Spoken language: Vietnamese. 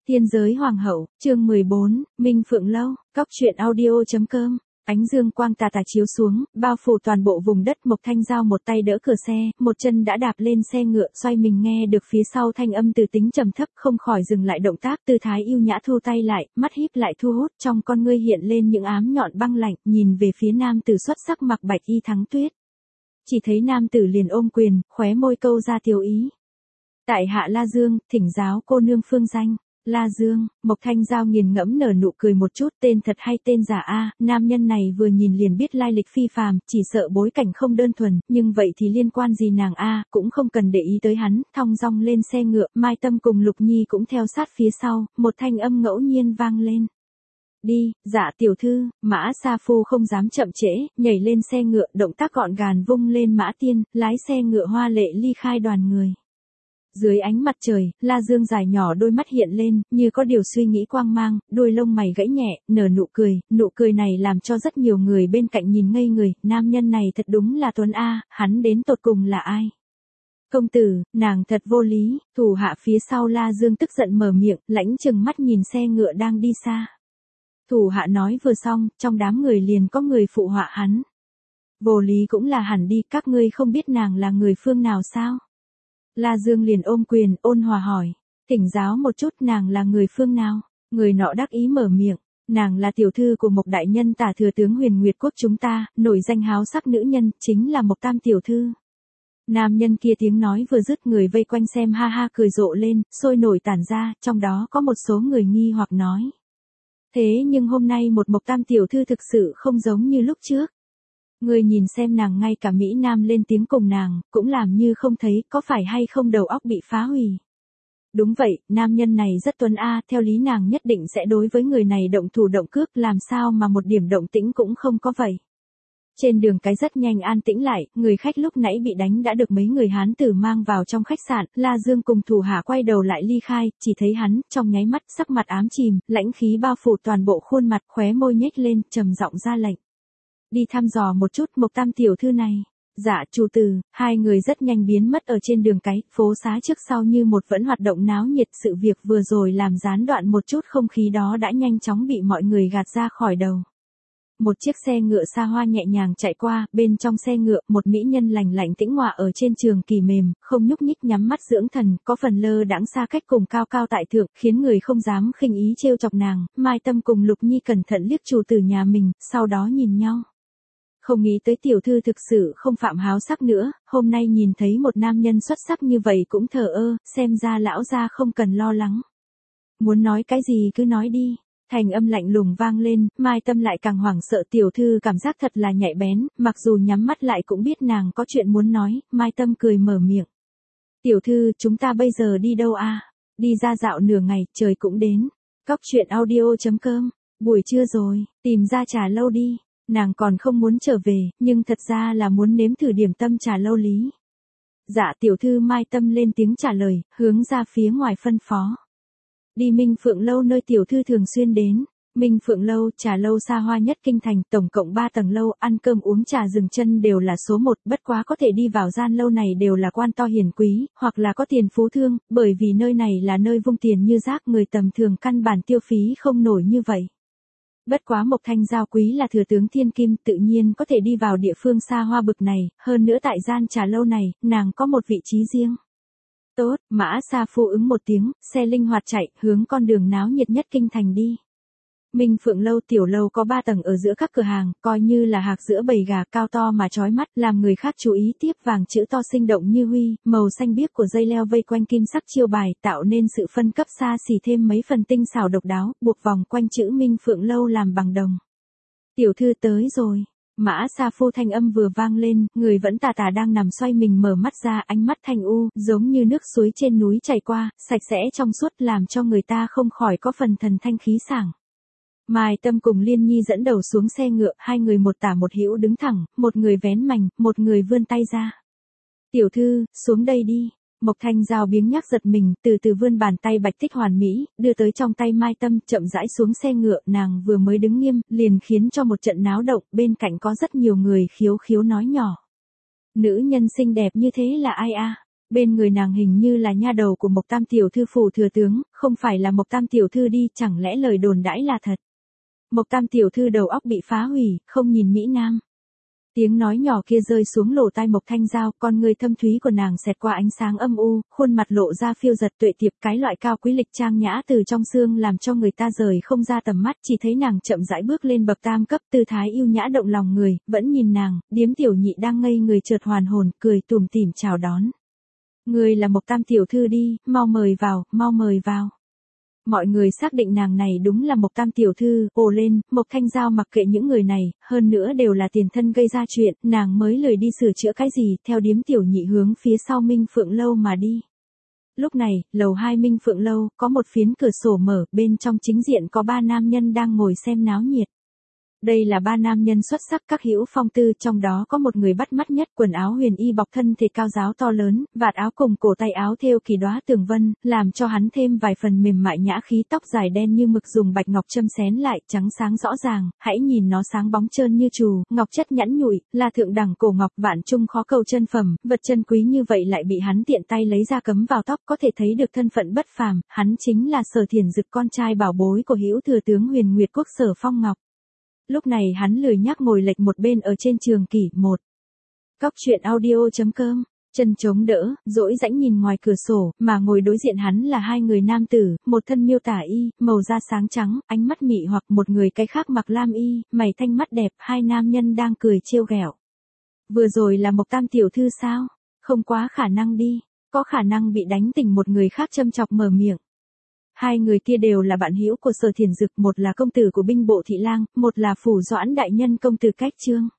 Tiên giới hoàng hậu, chương 14, Minh Phượng Lâu, Cóc truyện audio.com. Ánh dương quang tà tà chiếu xuống, bao phủ toàn bộ vùng đất. Mộc Thanh Giao một tay đỡ cửa xe, một chân đã đạp lên xe ngựa, xoay mình nghe được phía sau thanh âm từ tính trầm thấp, không khỏi dừng lại động tác, tư thái yêu nhã thu tay lại, mắt híp lại thu hút, trong con ngươi hiện lên những ám nhọn băng lạnh, nhìn về phía nam tử xuất sắc mặc bạch y Thắng Tuyết. Chỉ thấy nam tử liền ôm quyền, khóe môi câu ra tiểu ý. Tại hạ La Dương, thỉnh giáo cô nương phương danh. La Dương, Mộc Thanh Giao nghiền ngẫm nở nụ cười một chút, tên thật hay tên giả a? Nam nhân này vừa nhìn liền biết lai lịch phi phàm, chỉ sợ bối cảnh không đơn thuần, nhưng vậy thì liên quan gì nàng a? Cũng không cần để ý tới hắn, thong dong lên xe ngựa, Mai Tâm cùng Lục Nhi cũng theo sát phía sau, một thanh âm ngẫu nhiên vang lên. Đi, dạ tiểu thư. Mã Sa Phu không dám chậm trễ, nhảy lên xe ngựa, động tác gọn gàng vung lên mã tiên, lái xe ngựa hoa lệ ly khai đoàn người. Dưới ánh mặt trời, La Dương dài nhỏ đôi mắt hiện lên, như có điều suy nghĩ quang mang, đôi lông mày gãy nhẹ, nở nụ cười này làm cho rất nhiều người bên cạnh nhìn ngây người, nam nhân này thật đúng là Tuấn A, hắn đến tột cùng là ai? Công tử, nàng thật vô lý. Thủ hạ phía sau La Dương tức giận mở miệng, lãnh chừng mắt nhìn xe ngựa đang đi xa. Thủ hạ nói vừa xong, trong đám người liền có người phụ họa hắn. Vô lý cũng là hẳn đi, các ngươi không biết nàng là người phương nào sao? La Dương liền ôm quyền, ôn hòa hỏi. Thỉnh giáo một chút, nàng là người phương nào? Người nọ đắc ý mở miệng. Nàng là tiểu thư của Mộc đại nhân Tả thừa tướng Huyền Nguyệt quốc chúng ta, nổi danh háo sắc nữ nhân, chính là Mộc tam tiểu thư. Nam nhân kia tiếng nói vừa dứt, người vây quanh xem ha ha cười rộ lên, sôi nổi tản ra, trong đó có một số người nghi hoặc nói. Thế nhưng hôm nay một Mộc tam tiểu thư thực sự không giống như lúc trước. Người nhìn xem nàng, ngay cả Mỹ Nam lên tiếng cùng nàng, cũng làm như không thấy, có phải hay không đầu óc bị phá hủy. Đúng vậy, nam nhân này rất tuấn a, theo lý nàng nhất định sẽ đối với người này động thủ động cước, làm sao mà một điểm động tĩnh cũng không có vậy. Trên đường cái rất nhanh an tĩnh lại, người khách lúc nãy bị đánh đã được mấy người hán tử mang vào trong khách sạn, La Dương cùng thủ hạ quay đầu lại ly khai, chỉ thấy hắn, trong nháy mắt, sắc mặt ám chìm, lãnh khí bao phủ toàn bộ khuôn mặt, khóe môi nhếch lên, trầm giọng ra lệnh. Đi thăm dò một chút Mộc tam tiểu thư này. Dạ chủ tử. Hai người rất nhanh biến mất ở trên đường cái, phố xá trước sau như một vẫn hoạt động náo nhiệt, sự việc vừa rồi làm gián đoạn một chút không khí đó đã nhanh chóng bị mọi người gạt ra khỏi đầu. Một chiếc xe ngựa xa hoa nhẹ nhàng chạy qua, bên trong xe ngựa, một mỹ nhân lành lạnh tĩnh ngọa ở trên trường kỳ mềm, không nhúc nhích nhắm mắt dưỡng thần, có phần lơ đãng xa cách cùng cao cao tại thượng, khiến người không dám khinh ý trêu chọc nàng. Mai Tâm cùng Lục Nhi cẩn thận liếc chủ tử nhà mình, sau đó nhìn nhau. Không nghĩ tới tiểu thư thực sự không phạm háo sắc nữa, hôm nay nhìn thấy một nam nhân xuất sắc như vậy cũng thờ ơ, xem ra lão gia không cần lo lắng. Muốn nói cái gì cứ nói đi. Thành âm lạnh lùng vang lên, Mai Tâm lại càng hoảng sợ, tiểu thư cảm giác thật là nhạy bén, mặc dù nhắm mắt lại cũng biết nàng có chuyện muốn nói. Mai Tâm cười mở miệng. Tiểu thư, chúng ta bây giờ đi đâu a? Đi ra dạo nửa ngày, trời cũng đến. Cóc truyện audio.com, buổi trưa rồi, tìm ra trà lâu đi. Nàng còn không muốn trở về, nhưng thật ra là muốn nếm thử điểm tâm trà lâu lý. Dạ tiểu thư. Mai Tâm lên tiếng trả lời, hướng ra phía ngoài phân phó. Đi Minh Phượng Lâu, nơi tiểu thư thường xuyên đến. Minh Phượng Lâu, trà lâu xa hoa nhất kinh thành, tổng cộng 3 tầng lâu, ăn cơm uống trà dừng chân đều là số 1, bất quá có thể đi vào gian lâu này đều là quan to hiển quý, hoặc là có tiền phú thương, bởi vì nơi này là nơi vung tiền như rác, người tầm thường căn bản tiêu phí không nổi như vậy. Bất quá Mộc Thanh Giao quý là thừa tướng thiên kim, tự nhiên có thể đi vào địa phương xa hoa bực này, hơn nữa tại gian trà lâu này, nàng có một vị trí riêng. Tốt, Mã Sa Phu ứng một tiếng, xe linh hoạt chạy, hướng con đường náo nhiệt nhất kinh thành đi. Minh Phượng Lâu tiểu lâu có 3 tầng ở giữa các cửa hàng, coi như là hạc giữa bầy gà, cao to mà chói mắt, làm người khác chú ý. Tiếp vàng chữ to sinh động như huy, màu xanh biếc của dây leo vây quanh kim sắc chiêu bài, tạo nên sự phân cấp xa xỉ thêm mấy phần tinh xảo độc đáo, buộc vòng quanh chữ Minh Phượng Lâu làm bằng đồng. Tiểu thư tới rồi. Mã Sa Phu thanh âm vừa vang lên, người vẫn tà tà đang nằm xoay mình mở mắt ra, ánh mắt thanh u, giống như nước suối trên núi chảy qua, sạch sẽ trong suốt, làm cho người ta không khỏi có phần thần thanh khí sảng. Mai Tâm cùng Liên Nhi dẫn đầu xuống xe ngựa, hai người một tả một hữu đứng thẳng, một người vén mành, một người vươn tay ra. Tiểu thư, xuống đây đi. Mộc Thanh Giao biếng nhác giật mình, từ từ vươn bàn tay bạch tích hoàn mỹ, đưa tới trong tay Mai Tâm, chậm rãi xuống xe ngựa, nàng vừa mới đứng nghiêm, liền khiến cho một trận náo động, bên cạnh có rất nhiều người khiếu khiếu nói nhỏ. Nữ nhân xinh đẹp như thế là ai a? Bên người nàng hình như là nha đầu của Mộc Tam tiểu thư phủ thừa tướng, không phải là Mộc Tam tiểu thư đi, chẳng lẽ lời đồn đãi là thật. Mộc Tam tiểu thư đầu óc bị phá hủy, không nhìn Mỹ Nam. Tiếng nói nhỏ kia rơi xuống lỗ tai Mộc Thanh Giao, con người thâm thúy của nàng xẹt qua ánh sáng âm u, khuôn mặt lộ ra phiêu giật tuệ tiệp, cái loại cao quý lịch trang nhã từ trong xương làm cho người ta rời không ra tầm mắt, chỉ thấy nàng chậm rãi bước lên bậc tam cấp, tư thái yêu nhã động lòng người, vẫn nhìn nàng, Điếm tiểu nhị đang ngây người chợt hoàn hồn, cười tủm tỉm chào đón. Người là Mộc Tam tiểu thư đi, mau mời vào, mau mời vào. Mọi người xác định nàng này đúng là Mộc Tam tiểu thư, ồ lên, Mộc Thanh Giao mặc kệ những người này, hơn nữa đều là tiền thân gây ra chuyện, nàng mới lười đi sửa chữa cái gì, theo Điếm tiểu nhị hướng phía sau Minh Phượng lâu mà đi. Lúc này, lầu 2 Minh Phượng lâu, có một phiến cửa sổ mở, bên trong chính diện có 3 nam nhân đang ngồi xem náo nhiệt. Đây là 3 nam nhân xuất sắc các hữu phong tư, trong đó có một người bắt mắt nhất, quần áo huyền y bọc thân thể cao giáo to lớn, vạt áo cùng cổ tay áo thêu kỳ đóa tường vân, làm cho hắn thêm vài phần mềm mại nhã khí, tóc dài đen như mực dùng bạch ngọc châm xén lại, trắng sáng rõ ràng, hãy nhìn nó sáng bóng trơn như trù, ngọc chất nhẵn nhụi, là thượng đẳng cổ ngọc, vạn trung khó cầu chân phẩm, vật chân quý như vậy lại bị hắn tiện tay lấy ra cấm vào tóc, có thể thấy được thân phận bất phàm, hắn chính là Sở Thiền Dực, con trai bảo bối của hữu thừa tướng Huyền Nguyệt Quốc Sở Phong Ngọc. Lúc này hắn lười nhác ngồi lệch một bên ở trên trường kỷ một. Cóc truyện audio.com, chân chống đỡ, dỗi rãnh nhìn ngoài cửa sổ, mà ngồi đối diện hắn là 2 người nam tử, một thân miêu tả y, màu da sáng trắng, ánh mắt mị hoặc, một người cái khác mặc lam y, mày thanh mắt đẹp, 2 nam nhân đang cười trêu ghẹo. Vừa rồi là Mộc Tam tiểu thư sao? Không quá khả năng đi, có khả năng bị đánh tỉnh, một người khác châm chọc mở miệng. 2 người kia đều là bạn hữu của Sở Thiền Dực, một là công tử của binh bộ thị lang, một là phủ doãn đại nhân công tử Cách Trương.